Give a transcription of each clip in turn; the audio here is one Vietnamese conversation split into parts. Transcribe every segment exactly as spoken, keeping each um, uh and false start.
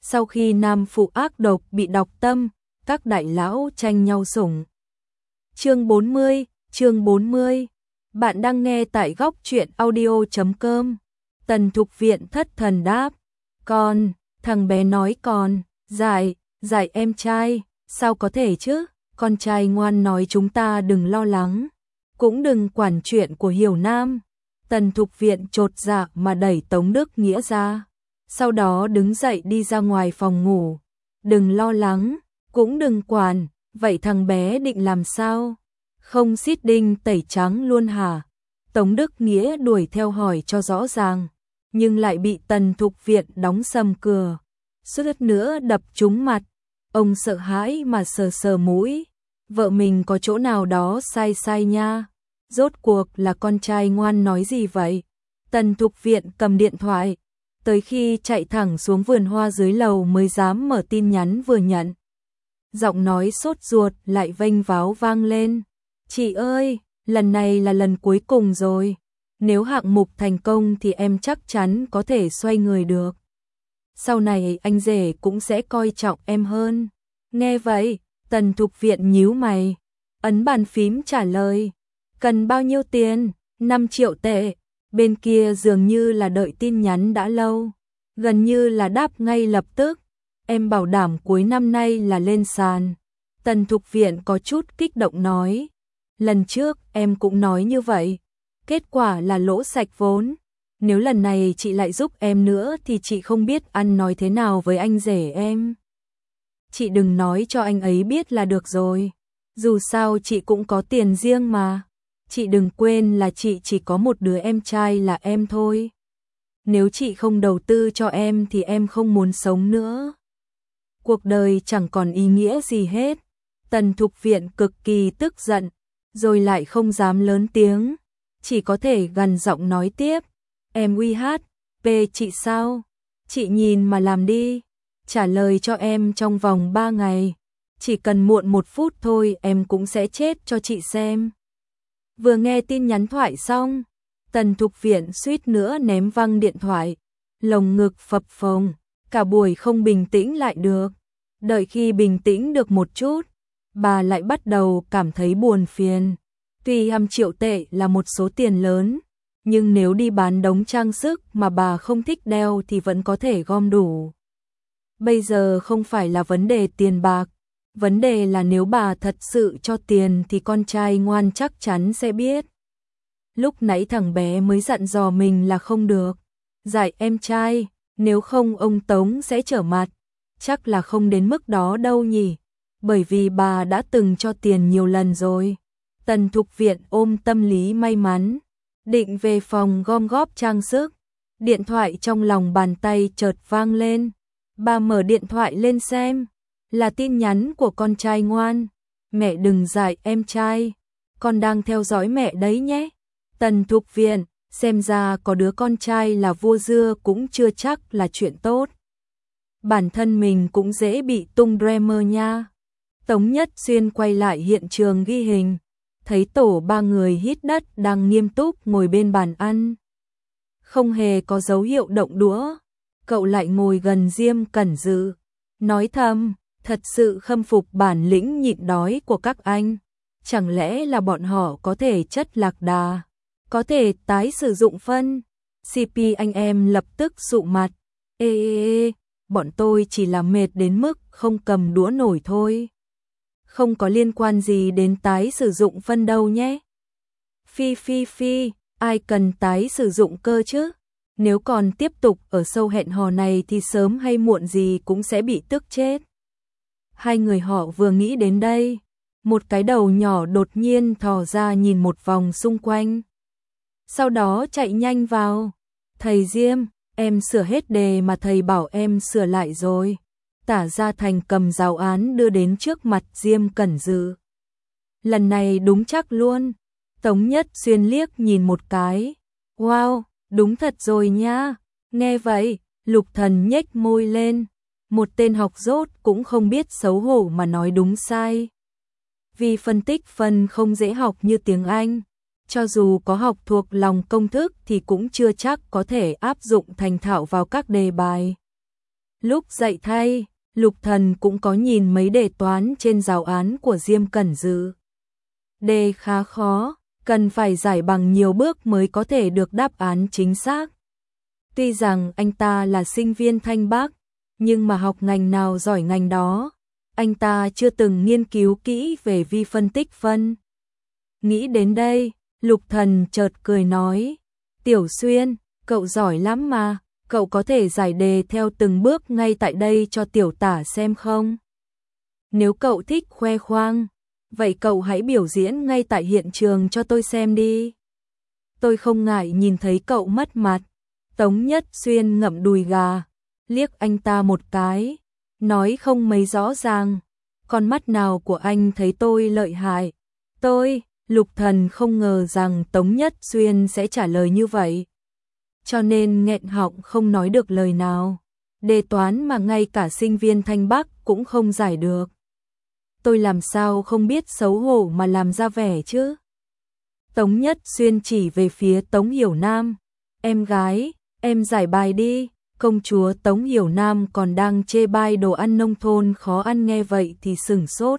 Sau khi nam phụ ác độc bị đọc tâm, các đại lão tranh nhau sủng. Chương bốn mươi, chương bốn mươi. Bạn đang nghe tại góc truyện audio chấm com. Tần Thục Viện thất thần đáp. Con, thằng bé nói con, dạy, dạy em trai, sao có thể chứ? Con trai ngoan nói chúng ta đừng lo lắng, cũng đừng quản chuyện của Hiểu Nam. Tần Thục Viện chột dạ mà đẩy Tống Đức Nghĩa ra, sau đó đứng dậy đi ra ngoài phòng ngủ. Đừng lo lắng, cũng đừng quản, vậy thằng bé định làm sao? Không xít đinh tẩy trắng luôn hả? Tống Đức Nghĩa đuổi theo hỏi cho rõ ràng, nhưng lại bị Tần Thục Viện đóng sầm cửa, suýt nữa đập trúng mặt. Ông sợ hãi mà sờ sờ mũi, vợ mình có chỗ nào đó sai sai nha. Rốt cuộc là con trai ngoan nói gì vậy? Tần Thục Viện cầm điện thoại, tới khi chạy thẳng xuống vườn hoa dưới lầu mới dám mở tin nhắn vừa nhận. Giọng nói sốt ruột lại vênh váo vang lên. Chị ơi, lần này là lần cuối cùng rồi. Nếu hạng mục thành công thì em chắc chắn có thể xoay người được. Sau này anh rể cũng sẽ coi trọng em hơn. Nghe vậy, Tần Thục Viện nhíu mày, ấn bàn phím trả lời. Cần bao nhiêu tiền? năm triệu tệ. Bên kia dường như là đợi tin nhắn đã lâu, gần như là đáp ngay lập tức. Em bảo đảm cuối năm nay là lên sàn. Tần Thục Viện có chút kích động nói. Lần trước em cũng nói như vậy, kết quả là lỗ sạch vốn. Nếu lần này chị lại giúp em nữa thì chị không biết ăn nói thế nào với anh rể em. Chị đừng nói cho anh ấy biết là được rồi. Dù sao chị cũng có tiền riêng mà. Chị đừng quên là chị chỉ có một đứa em trai là em thôi. Nếu chị không đầu tư cho em thì em không muốn sống nữa. Cuộc đời chẳng còn ý nghĩa gì hết. Tần Thục Viện cực kỳ tức giận, rồi lại không dám lớn tiếng, chỉ có thể gằn giọng nói tiếp. Em uy hát, về chị sao? Chị nhìn mà làm đi. Trả lời cho em trong vòng ba ngày. Chỉ cần muộn một phút thôi em cũng sẽ chết cho chị xem. Vừa nghe tin nhắn thoại xong, Tần Thục Viện suýt nữa ném văng điện thoại. Lồng ngực phập phồng, cả buổi không bình tĩnh lại được. Đợi khi bình tĩnh được một chút, bà lại bắt đầu cảm thấy buồn phiền. Tuy năm triệu tệ là một số tiền lớn, nhưng nếu đi bán đống trang sức mà bà không thích đeo thì vẫn có thể gom đủ. Bây giờ không phải là vấn đề tiền bạc, vấn đề là nếu bà thật sự cho tiền thì con trai ngoan chắc chắn sẽ biết. Lúc nãy thằng bé mới dặn dò mình là không được dạy em trai, nếu không ông Tống sẽ trở mặt. Chắc là không đến mức đó đâu nhỉ, bởi vì bà đã từng cho tiền nhiều lần rồi. Tần Thục Viện ôm tâm lý may mắn, định về phòng gom góp trang sức. Điện thoại trong lòng bàn tay chợt vang lên. Bà mở điện thoại lên xem, là tin nhắn của con trai ngoan. Mẹ đừng dạy em trai, con đang theo dõi mẹ đấy nhé. Tần Thục Viện, xem ra có đứa con trai là vua dưa cũng chưa chắc là chuyện tốt. Bản thân mình cũng dễ bị tung drama nha. Tống Nhất Xuyên quay lại hiện trường ghi hình, thấy tổ ba người hít đất đang nghiêm túc ngồi bên bàn ăn. Không hề có dấu hiệu động đũa. Cậu lại ngồi gần Diêm Cẩn Dự, nói thầm, thật sự khâm phục bản lĩnh nhịn đói của các anh. Chẳng lẽ là bọn họ có thể chất lạc đà, có thể tái sử dụng phân? xê pê anh em lập tức sụ mặt. Ê ê ê, bọn tôi chỉ là mệt đến mức không cầm đũa nổi thôi. Không có liên quan gì đến tái sử dụng phân đâu nhé. Phi phi phi, ai cần tái sử dụng cơ chứ? Nếu còn tiếp tục ở sâu hẹn hò này thì sớm hay muộn gì cũng sẽ bị tức chết. Hai người họ vừa nghĩ đến đây, một cái đầu nhỏ đột nhiên thò ra nhìn một vòng xung quanh. Sau đó chạy nhanh vào. Thầy Diêm, em sửa hết đề mà thầy bảo em sửa lại rồi. Tả Gia Thành cầm giáo án đưa đến trước mặt Diêm Cẩn Dự. Lần này đúng chắc luôn. Tống Nhất Xuyên liếc nhìn một cái. Wow, đúng thật rồi nha. Nghe vậy, Lục Thần nhếch môi lên. Một tên học dốt cũng không biết xấu hổ mà nói đúng sai. Vì phân tích phân không dễ học như tiếng Anh. Cho dù có học thuộc lòng công thức thì cũng chưa chắc có thể áp dụng thành thạo vào các đề bài. Lúc dạy thay, Lục Thần cũng có nhìn mấy đề toán trên giáo án của Diêm Cẩn Dư. Đề khá khó, cần phải giải bằng nhiều bước mới có thể được đáp án chính xác. Tuy rằng anh ta là sinh viên Thanh Bắc, nhưng mà học ngành nào giỏi ngành đó, anh ta chưa từng nghiên cứu kỹ về vi phân tích phân. Nghĩ đến đây, Lục Thần chợt cười nói, Tiểu Xuyên, cậu giỏi lắm mà, cậu có thể giải đề theo từng bước ngay tại đây cho tiểu tả xem không? Nếu cậu thích khoe khoang, vậy cậu hãy biểu diễn ngay tại hiện trường cho tôi xem đi. Tôi không ngại nhìn thấy cậu mất mặt. Tống Nhất Xuyên ngậm đùi gà, liếc anh ta một cái, nói không mấy rõ ràng, con mắt nào của anh thấy tôi lợi hại? Tôi, Lục Thần không ngờ rằng Tống Nhất Xuyên sẽ trả lời như vậy, cho nên nghẹn họng không nói được lời nào. Đề toán mà ngay cả sinh viên Thanh Bắc cũng không giải được, tôi làm sao không biết xấu hổ mà làm ra vẻ chứ? Tống Nhất Xuyên chỉ về phía Tống Hiểu Nam, em gái, em giải bài đi. Công chúa Tống Hiểu Nam còn đang chê bai đồ ăn nông thôn khó ăn, nghe vậy thì sửng sốt.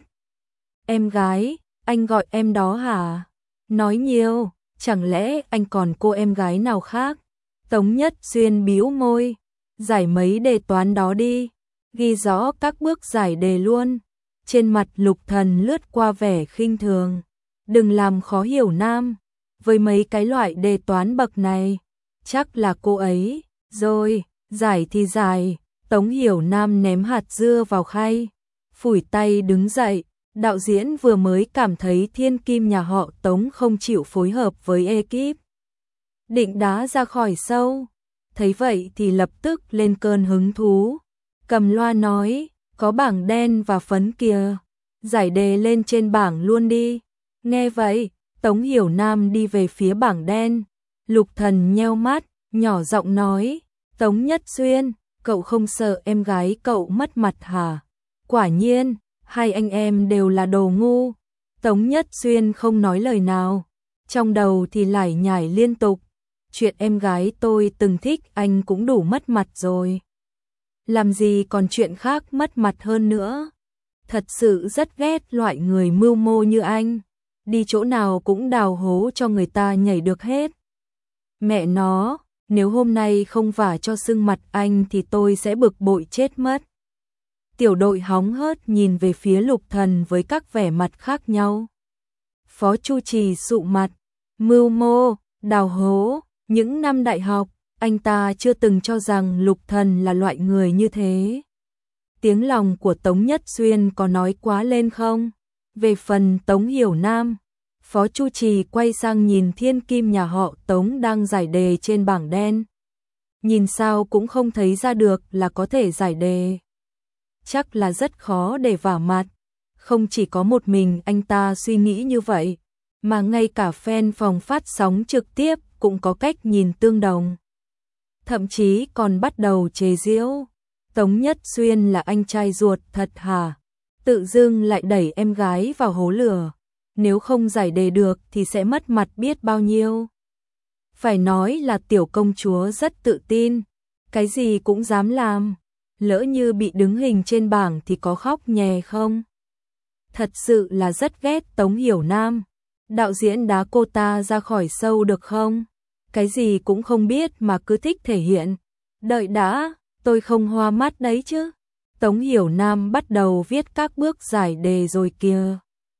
Em gái, anh gọi em đó hả? Nói nhiều, chẳng lẽ anh còn cô em gái nào khác? Tống Nhất Xuyên bĩu môi, giải mấy đề toán đó đi, ghi rõ các bước giải đề luôn. Trên mặt Lục Thần lướt qua vẻ khinh thường, đừng làm khó Hiểu Nam, với mấy cái loại đề toán bậc này, chắc là cô ấy, rồi, giải thì giải. Tống Hiểu Nam ném hạt dưa vào khay, phủi tay đứng dậy. Đạo diễn vừa mới cảm thấy thiên kim nhà họ Tống không chịu phối hợp với ekip, định đá ra khỏi show. Thấy vậy thì lập tức lên cơn hứng thú, cầm loa nói, có bảng đen và phấn kìa, giải đề lên trên bảng luôn đi. Nghe vậy, Tống Hiểu Nam đi về phía bảng đen. Lục Thần nheo mắt, nhỏ giọng nói, Tống Nhất Xuyên, cậu không sợ em gái cậu mất mặt hả? Quả nhiên, hai anh em đều là đồ ngu. Tống Nhất Xuyên không nói lời nào, trong đầu thì lải nhải liên tục. Chuyện em gái tôi từng thích anh cũng đủ mất mặt rồi, làm gì còn chuyện khác mất mặt hơn nữa. Thật sự rất ghét loại người mưu mô như anh, đi chỗ nào cũng đào hố cho người ta nhảy được hết. Mẹ nó, nếu hôm nay không vả cho sưng mặt anh thì tôi sẽ bực bội chết mất. Tiểu đội hóng hớt nhìn về phía Lục Thần với các vẻ mặt khác nhau. Phó Chu Trì sụ mặt, mưu mô, đào hố, những năm đại học, anh ta chưa từng cho rằng Lục Thần là loại người như thế. Tiếng lòng của Tống Nhất Xuyên có nói quá lên không? Về phần Tống Hiểu Nam, Phó Chu Trì quay sang nhìn thiên kim nhà họ Tống đang giải đề trên bảng đen. Nhìn sao cũng không thấy ra được là có thể giải đề. Chắc là rất khó để vả mặt. Không chỉ có một mình anh ta suy nghĩ như vậy, mà ngay cả fan phòng phát sóng trực tiếp cũng có cách nhìn tương đồng. Thậm chí còn bắt đầu chế giễu, Tống Nhất Xuyên là anh trai ruột thật hả? Tự dưng lại đẩy em gái vào hố lửa, nếu không giải đề được thì sẽ mất mặt biết bao nhiêu. Phải nói là tiểu công chúa rất tự tin, cái gì cũng dám làm, lỡ như bị đứng hình trên bảng thì có khóc nhè không? Thật sự là rất ghét Tống Hiểu Nam. Đạo diễn đá cô ta ra khỏi show được không? Cái gì cũng không biết mà cứ thích thể hiện. Đợi đã, tôi không hoa mắt đấy chứ. Tống Hiểu Nam bắt đầu viết các bước giải đề rồi kìa.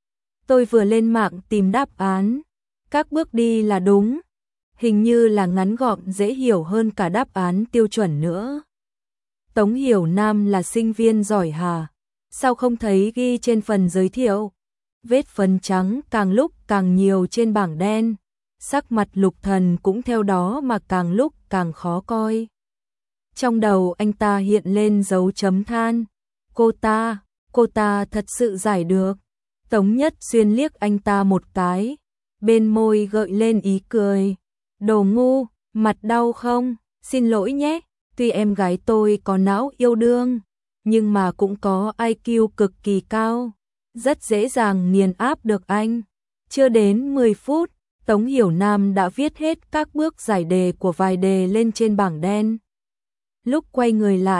Tôi vừa lên mạng tìm đáp án. Các bước đi là đúng. Hình như là ngắn gọn dễ hiểu hơn cả đáp án tiêu chuẩn nữa. Tống Hiểu Nam là sinh viên giỏi hả? Sao không thấy ghi trên phần giới thiệu? Vết phấn trắng càng lúc càng nhiều trên bảng đen. Sắc mặt Lục Thần cũng theo đó mà càng lúc càng khó coi. Trong đầu anh ta hiện lên dấu chấm than. Cô ta, cô ta thật sự giải được. Tống Nhất Xuyên liếc anh ta một cái, bên môi gợi lên ý cười. Đồ ngu, mặt đau không? Xin lỗi nhé, tuy em gái tôi có não yêu đương, nhưng mà cũng có i kiu cực kỳ cao, rất dễ dàng nghiền áp được anh. Chưa đến mười phút, Tống Hiểu Nam đã viết hết các bước giải đề của vài đề lên trên bảng đen. Lúc quay người lại,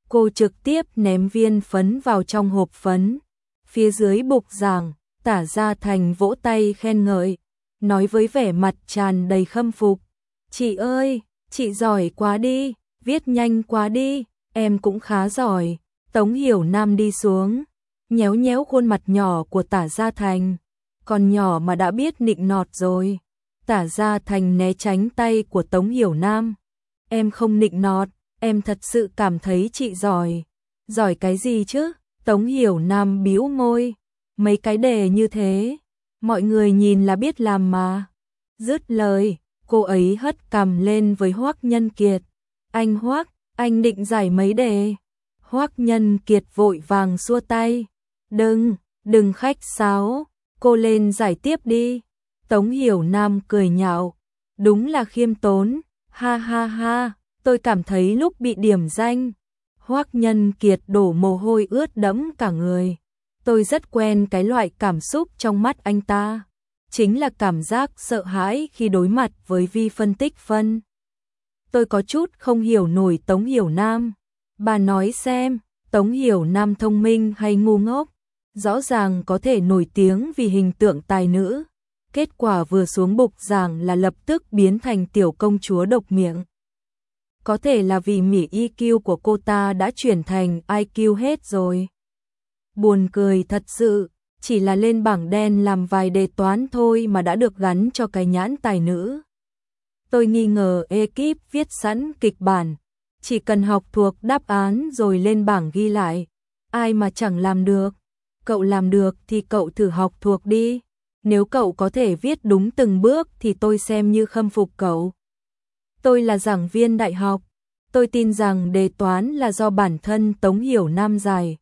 Cô trực tiếp ném viên phấn vào trong hộp phấn. Phía dưới bục giảng, Tả Gia Thành vỗ tay khen ngợi, nói với vẻ mặt tràn đầy khâm phục. Chị ơi, chị giỏi quá đi, viết nhanh quá đi, em cũng khá giỏi. Tống Hiểu Nam đi xuống, nhéo nhéo khuôn mặt nhỏ của Tả Gia Thành. Còn nhỏ mà đã biết nịnh nọt rồi. Tả Gia Thành né tránh tay của Tống Hiểu Nam. Em không nịnh nọt, em thật sự cảm thấy chị giỏi. Giỏi cái gì chứ? Tống Hiểu Nam bĩu môi. Mấy cái đề như thế, mọi người nhìn là biết làm mà. Dứt lời, cô ấy hất cằm lên với Hoắc Nhân Kiệt. Anh Hoắc, anh định giải mấy đề? Hoắc Nhân Kiệt vội vàng xua tay. Đừng, đừng khách sáo, cô lên giải tiếp đi. Tống Hiểu Nam cười nhạo. Đúng là khiêm tốn, ha ha ha, tôi cảm thấy lúc bị điểm danh. Hoắc Nhân Kiệt đổ mồ hôi ướt đẫm cả người. Tôi rất quen cái loại cảm xúc trong mắt anh ta. Chính là cảm giác sợ hãi khi đối mặt với vi phân tích phân. Tôi có chút không hiểu nổi Tống Hiểu Nam. Bà nói xem, Tống Hiểu Nam thông minh hay ngu ngốc? Rõ ràng có thể nổi tiếng vì hình tượng tài nữ. Kết quả vừa xuống bục giảng là lập tức biến thành tiểu công chúa độc miệng. Có thể là vì mỉ i kiu của cô ta đã chuyển thành i kiu hết rồi. Buồn cười thật sự, chỉ là lên bảng đen làm vài đề toán thôi mà đã được gắn cho cái nhãn tài nữ. Tôi nghi ngờ ekip viết sẵn kịch bản, chỉ cần học thuộc đáp án rồi lên bảng ghi lại. Ai mà chẳng làm được. Cậu làm được thì cậu thử học thuộc đi. Nếu cậu có thể viết đúng từng bước thì tôi xem như khâm phục cậu. Tôi là giảng viên đại học. Tôi tin rằng đề toán là do bản thân Tống Hiểu Nam giải.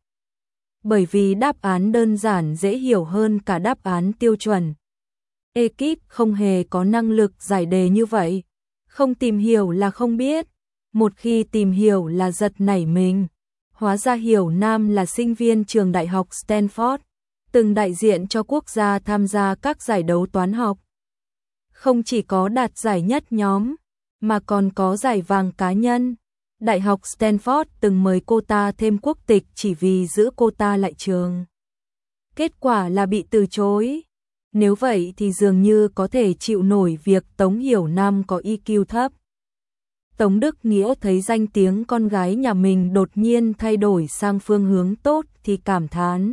Bởi vì đáp án đơn giản dễ hiểu hơn cả đáp án tiêu chuẩn. Ekip không hề có năng lực giải đề như vậy. Không tìm hiểu là không biết. Một khi tìm hiểu là giật nảy mình. Hóa ra Hiểu Nam là sinh viên trường đại học Stanford, từng đại diện cho quốc gia tham gia các giải đấu toán học. Không chỉ có đạt giải nhất nhóm, mà còn có giải vàng cá nhân. Đại học Stanford từng mời cô ta thêm quốc tịch chỉ vì giữ cô ta lại trường. Kết quả là bị từ chối. Nếu vậy thì dường như có thể chịu nổi việc Tống Hiểu Nam có i kiu thấp. Tống Đức Nghĩa thấy danh tiếng con gái nhà mình đột nhiên thay đổi sang phương hướng tốt thì cảm thán.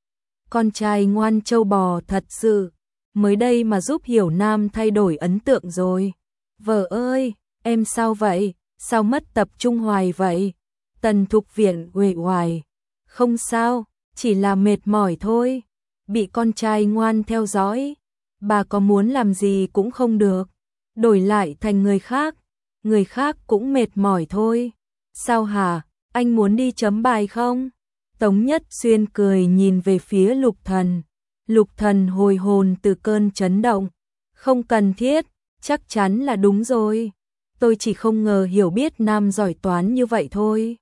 Con trai ngoan trâu bò thật sự, mới đây mà giúp Hiểu Nam thay đổi ấn tượng rồi. Vợ ơi, em sao vậy? Sao mất tập trung hoài vậy? Tần Thục Viện uể oải. Không sao, chỉ là mệt mỏi thôi. Bị con trai ngoan theo dõi. Bà có muốn làm gì cũng không được. Đổi lại thành người khác. Người khác cũng mệt mỏi thôi. Sao hả? Anh muốn đi chấm bài không? Tống Nhất Xuyên cười nhìn về phía Lục Thần. Lục Thần hồi hồn từ cơn chấn động. Không cần thiết, chắc chắn là đúng rồi. Tôi chỉ không ngờ Hiểu biết Nam giỏi toán như vậy thôi.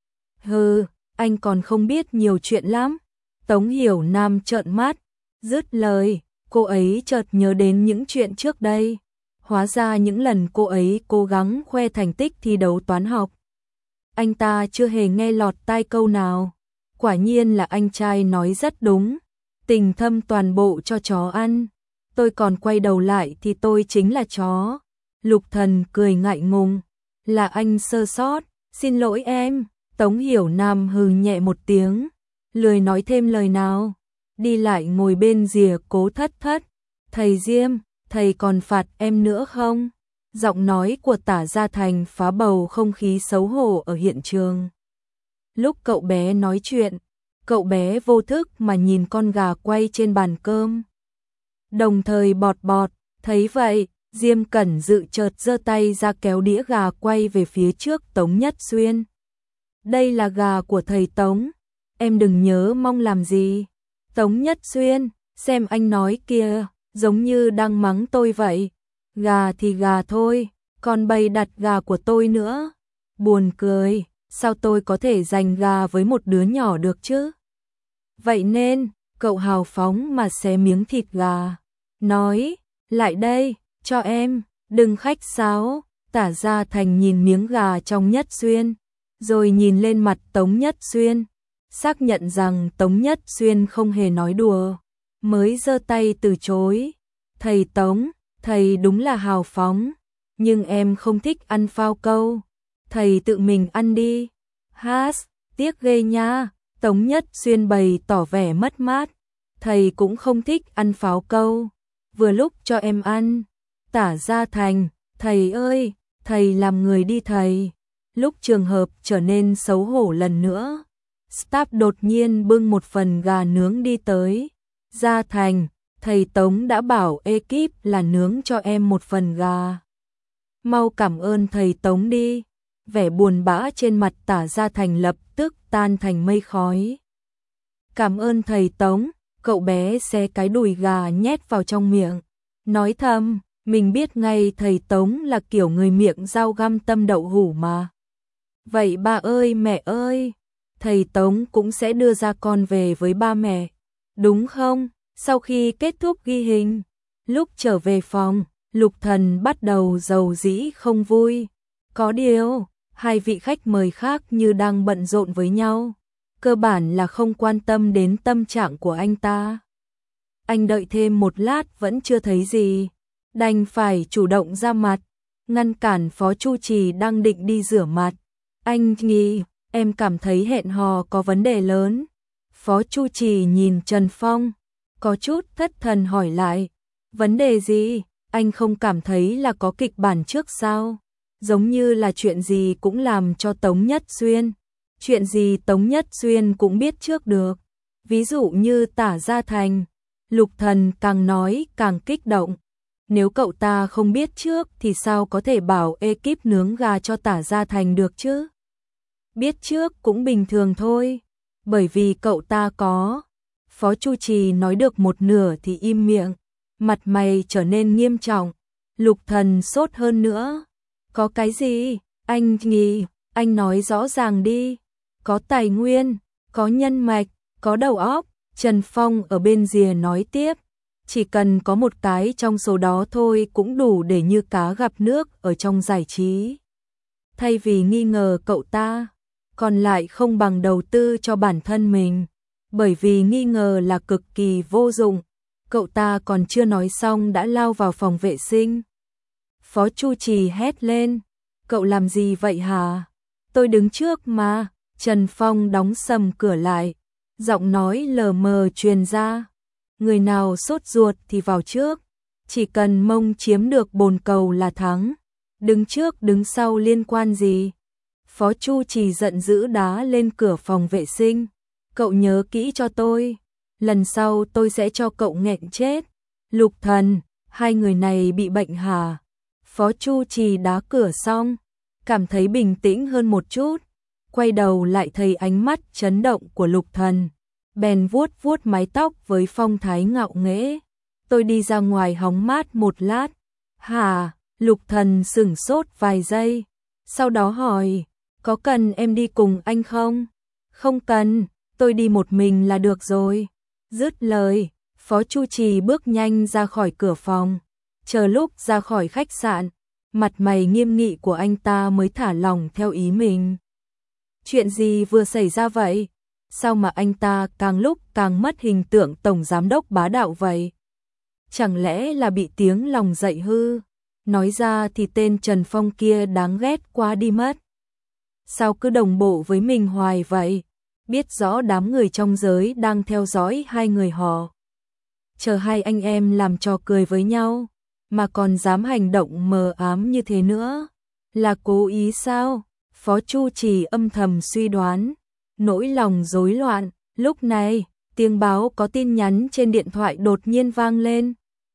Hừ, anh còn không biết nhiều chuyện lắm. Tống Hiểu Nam trợn mắt. Dứt lời, cô ấy chợt nhớ đến những chuyện trước đây. Hóa ra những lần cô ấy cố gắng khoe thành tích thi đấu toán học, anh ta chưa hề nghe lọt tai câu nào. Quả nhiên là anh trai nói rất đúng. Tình thâm toàn bộ cho chó ăn. Tôi còn quay đầu lại thì tôi chính là chó. Lục Thần cười ngại ngùng. Là anh sơ sót, xin lỗi em. Tống Hiểu Nam hừ nhẹ một tiếng, lười nói thêm lời nào. Đi lại ngồi bên rìa Cố Thất Thất. Thầy Diêm, thầy còn phạt em nữa không? Giọng nói của Tả Gia Thành phá bầu không khí xấu hổ ở hiện trường. Lúc cậu bé nói chuyện, cậu bé vô thức mà nhìn con gà quay trên bàn cơm. Đồng thời bọt bọt, thấy vậy, Diêm Cẩn Dự chợt giơ tay ra kéo đĩa gà quay về phía trước Tống Nhất Xuyên. Đây là gà của thầy Tống, em đừng nhớ mong làm gì. Tống Nhất Xuyên, xem anh nói kìa, giống như đang mắng tôi vậy. Gà thì gà thôi, còn bày đặt gà của tôi nữa. Buồn cười, sao tôi có thể giành gà với một đứa nhỏ được chứ? Vậy nên, cậu hào phóng mà xé miếng thịt gà. Nói, lại đây, cho em, đừng khách sáo. Tả Gia Thành nhìn miếng gà trong Nhất Xuyên. rồi nhìn lên mặt Tống Nhất Xuyên, xác nhận rằng Tống Nhất Xuyên không hề nói đùa, mới giơ tay từ chối. Thầy Tống, thầy đúng là hào phóng, nhưng em không thích ăn phao câu, thầy tự mình ăn đi. Hát, tiếc ghê nha, Tống Nhất Xuyên bày tỏ vẻ mất mát, thầy cũng không thích ăn pháo câu, vừa lúc cho em ăn. Tả Gia Thành, thầy ơi, thầy làm người đi thầy. Lúc trường hợp trở nên xấu hổ lần nữa, staff đột nhiên bưng một phần gà nướng đi tới. Gia Thành, thầy Tống đã bảo ekip là nướng cho em một phần gà. Mau cảm ơn thầy Tống đi. Vẻ buồn bã trên mặt Tả Gia Thành lập tức tan thành mây khói. Cảm ơn thầy Tống, cậu bé xé cái đùi gà nhét vào trong miệng, nói thầm, mình biết ngay thầy Tống là kiểu người miệng dao găm tâm đậu hủ mà. Vậy ba ơi mẹ ơi, thầy Tống cũng sẽ đưa ra con về với ba mẹ, đúng không? Sau khi kết thúc ghi hình, lúc trở về phòng, Lục Thần bắt đầu rầu rĩ không vui. Có điều, hai vị khách mời khác như đang bận rộn với nhau, cơ bản là không quan tâm đến tâm trạng của anh ta. Anh đợi thêm một lát vẫn chưa thấy gì, đành phải chủ động ra mặt, ngăn cản Phó Chu Trì đang định đi rửa mặt. Anh nghĩ, em cảm thấy hẹn hò có vấn đề lớn. Phó Chu Trì nhìn Trần Phong, có chút thất thần hỏi lại, vấn đề gì? Anh không cảm thấy là có kịch bản trước sao? Giống như là chuyện gì cũng làm cho Tống Nhất Xuyên. Chuyện gì Tống Nhất Xuyên cũng biết trước được. Ví dụ như Tả Gia Thành. Lục Thần càng nói càng kích động. Nếu cậu ta không biết trước thì sao có thể bảo ekip nướng gà cho Tả Gia Thành được chứ? Biết trước cũng bình thường thôi. Bởi vì cậu ta có. Phó Chu Trì nói được một nửa thì im miệng. Mặt mày trở nên nghiêm trọng. Lục Thần sốt hơn nữa. Có cái gì? Anh nghĩ, anh nói rõ ràng đi. Có tài nguyên, có nhân mạch, có đầu óc. Trần Phong ở bên rìa nói tiếp. Chỉ cần có một cái trong số đó thôi cũng đủ để như cá gặp nước ở trong giải trí. Thay vì nghi ngờ cậu ta, còn lại không bằng đầu tư cho bản thân mình. Bởi vì nghi ngờ là cực kỳ vô dụng. Cậu ta còn chưa nói xong đã lao vào phòng vệ sinh. Phó Chu Trì hét lên. Cậu làm gì vậy hả? Tôi đứng trước mà. Trần Phong đóng sầm cửa lại. Giọng nói lờ mờ truyền ra. Người nào sốt ruột thì vào trước. Chỉ cần mông chiếm được bồn cầu là thắng. Đứng trước đứng sau liên quan gì? Phó Chu Trì giận dữ đá lên cửa phòng vệ sinh. Cậu nhớ kỹ cho tôi. Lần sau tôi sẽ cho cậu nghẹn chết. Lục Thần, hai người này bị bệnh hả? Phó Chu Trì đá cửa xong, cảm thấy bình tĩnh hơn một chút. Quay đầu lại thấy ánh mắt chấn động của Lục Thần. Bèn vuốt vuốt mái tóc với phong thái ngạo nghễ. Tôi đi ra ngoài hóng mát một lát. Hả? Lục Thần sửng sốt vài giây. Sau đó hỏi, có cần em đi cùng anh không? Không cần, tôi đi một mình là được rồi. Dứt lời, Phó Chu Trì bước nhanh ra khỏi cửa phòng. Chờ lúc ra khỏi khách sạn, mặt mày nghiêm nghị của anh ta mới thả lỏng theo ý mình. Chuyện gì vừa xảy ra vậy? Sao mà anh ta càng lúc càng mất hình tượng tổng giám đốc bá đạo vậy? Chẳng lẽ là bị tiếng lòng dậy hư? Nói ra thì tên Trần Phong kia đáng ghét quá đi mất. Sao cứ đồng bộ với mình hoài vậy? Biết rõ đám người trong giới đang theo dõi hai người họ. Chờ hai anh em làm trò cười với nhau, mà còn dám hành động mờ ám như thế nữa. Là cố ý sao? Phó Chu Trì âm thầm suy đoán. Nỗi lòng rối loạn. Lúc này, tiếng báo có tin nhắn trên điện thoại đột nhiên vang lên.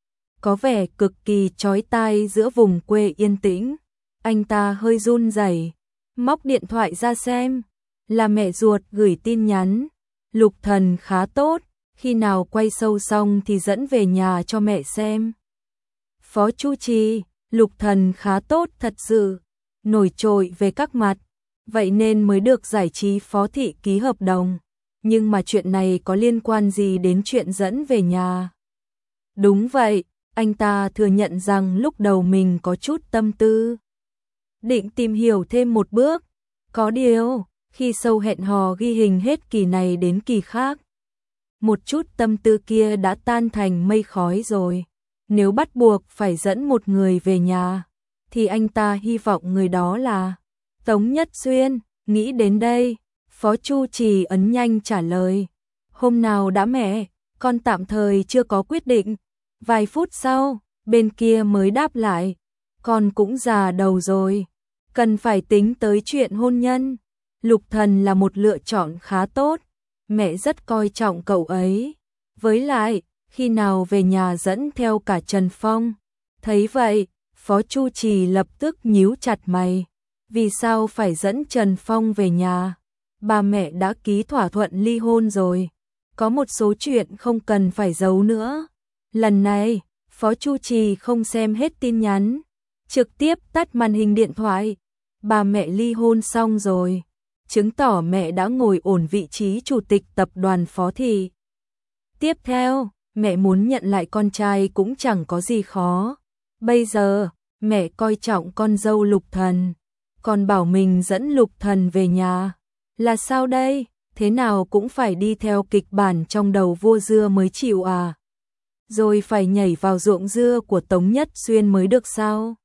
Có vẻ cực kỳ chói tai giữa vùng quê yên tĩnh. Anh ta hơi run rẩy, móc điện thoại ra xem. Là mẹ ruột gửi tin nhắn. Lục Thần khá tốt, khi nào quay sâu xong thì dẫn về nhà cho mẹ xem. Phó Chu Trì, Lục Thần khá tốt thật sự, nổi trội về các mặt, vậy nên mới được giải trí phó thị ký hợp đồng. Nhưng mà chuyện này có liên quan gì đến chuyện dẫn về nhà? Đúng vậy, anh ta thừa nhận rằng lúc đầu mình có chút tâm tư, định tìm hiểu thêm một bước. Có điều, khi sâu hẹn hò ghi hình hết kỳ này đến kỳ khác, một chút tâm tư kia đã tan thành mây khói rồi. Nếu bắt buộc phải dẫn một người về nhà, thì anh ta hy vọng người đó là Tống Nhất Xuyên. Nghĩ đến đây, Phó Chu Trì ấn nhanh trả lời. Hôm nào đã mẹ, con tạm thời chưa có quyết định. Vài phút sau, bên kia mới đáp lại. Con cũng già đầu rồi, cần phải tính tới chuyện hôn nhân. Lục Thần là một lựa chọn khá tốt, mẹ rất coi trọng cậu ấy. Với lại, khi nào về nhà dẫn theo cả Trần Phong. Thấy vậy, Phó Chu Trì lập tức nhíu chặt mày. Vì sao phải dẫn Trần Phong về nhà? Ba mẹ đã ký thỏa thuận ly hôn rồi. Có một số chuyện không cần phải giấu nữa. Lần này, Phó Chu Trì không xem hết tin nhắn, trực tiếp tắt màn hình điện thoại. Ba mẹ ly hôn xong rồi, chứng tỏ mẹ đã ngồi ổn vị trí chủ tịch tập đoàn Phó Thị. Tiếp theo, mẹ muốn nhận lại con trai cũng chẳng có gì khó. Bây giờ, mẹ coi trọng con dâu Lục Thần, còn bảo mình dẫn Lục Thần về nhà. Là sao đây? Thế nào cũng phải đi theo kịch bản trong đầu vua dưa mới chịu à? Rồi phải nhảy vào ruộng dưa của Tống Nhất Xuyên mới được sao?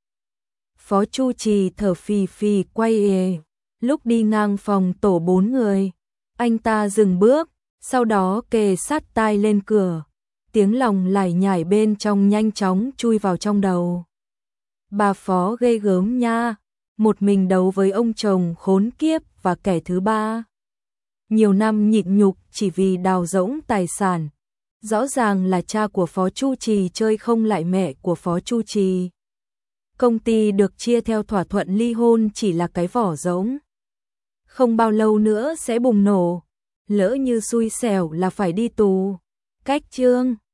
Phó Chu Trì thở phì phì quay về. Lúc đi ngang phòng tổ bốn người, anh ta dừng bước, sau đó kề sát tai lên cửa. Tiếng lòng lải nhải bên trong nhanh chóng chui vào trong đầu. Bà Phó ghê gớm nha, một mình đấu với ông chồng khốn kiếp và kẻ thứ ba. Nhiều năm nhịn nhục chỉ vì đào rỗng tài sản. Rõ ràng là cha của Phó Chu Trì chơi không lại mẹ của Phó Chu Trì. Công ty được chia theo thỏa thuận ly hôn chỉ là cái vỏ rỗng. Không bao lâu nữa sẽ bùng nổ. Lỡ như xui xẻo là phải đi tù. Cách chương